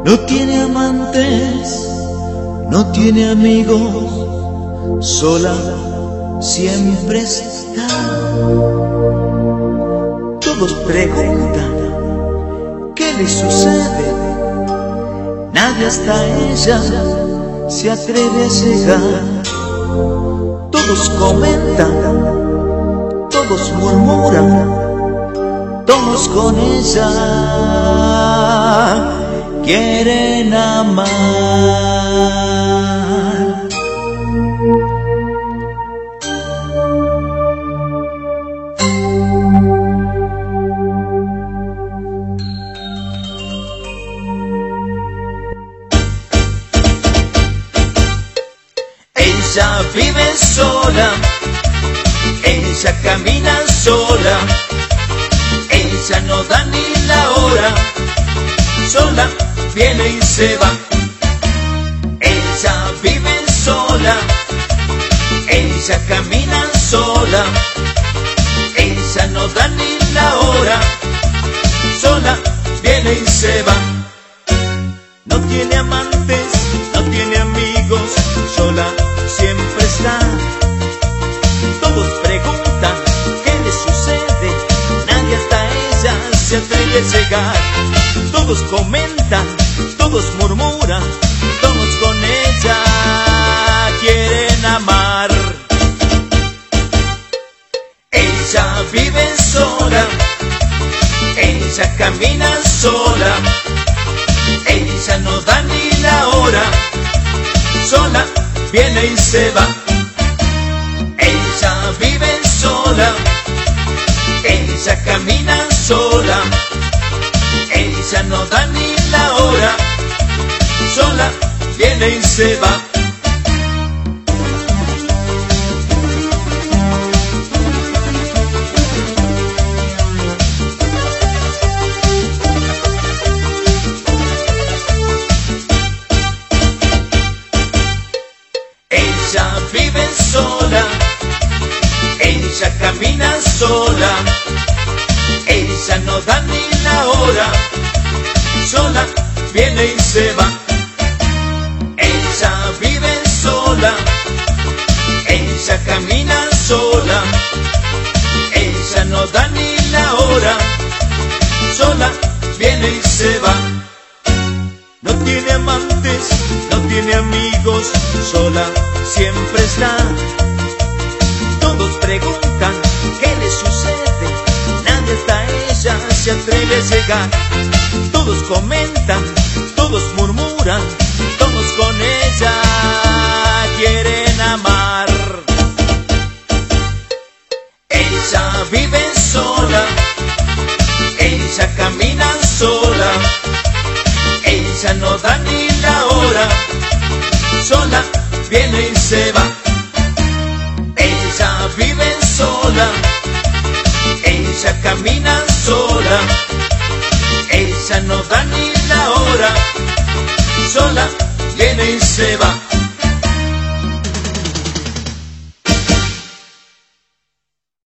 No tiene amantes, no tiene amigos, sola siempre está. Todos preguntan qué le sucede, nadie hasta ella se atreve a llegar. Todos comentan, todos murmuran, todos con ella quieren amar. Ella vive sola, ella camina sola, ella no da ni la hora, sola viene y se va. Ella vive sola, ella camina sola, ella no da ni la hora, sola viene y se va. No tiene amantes, no tiene amigos, sola siempre está. Todos preguntan qué le sucede, nadie hasta ella se atreve a llegar. Todos comentan, todos murmuran, todos con ella quieren amar. Ella vive sola, ella camina sola, ella no da ni la hora, sola viene y se va. Ella vive sola, ella camina sola, ella no da ni la hora, sola viene y se va. Ella vive sola, ella camina sola, ella no da ni la hora, sola viene y se va. Ella vive sola, ella camina sola, ella no da ni la hora, sola viene y se va. No tiene amantes, no tiene amigos, sola siempre está. Todos preguntan qué le sucede, nadie hasta ella se atreve a llegar. Todos comentan, todos murmuran, todos con ella quieren amar. Ella vive sola, ella camina sola, ella no da ni la hora, sola viene y se va. Ella vive sola, ella camina sola, ella no da ni la hora, sola viene y se va.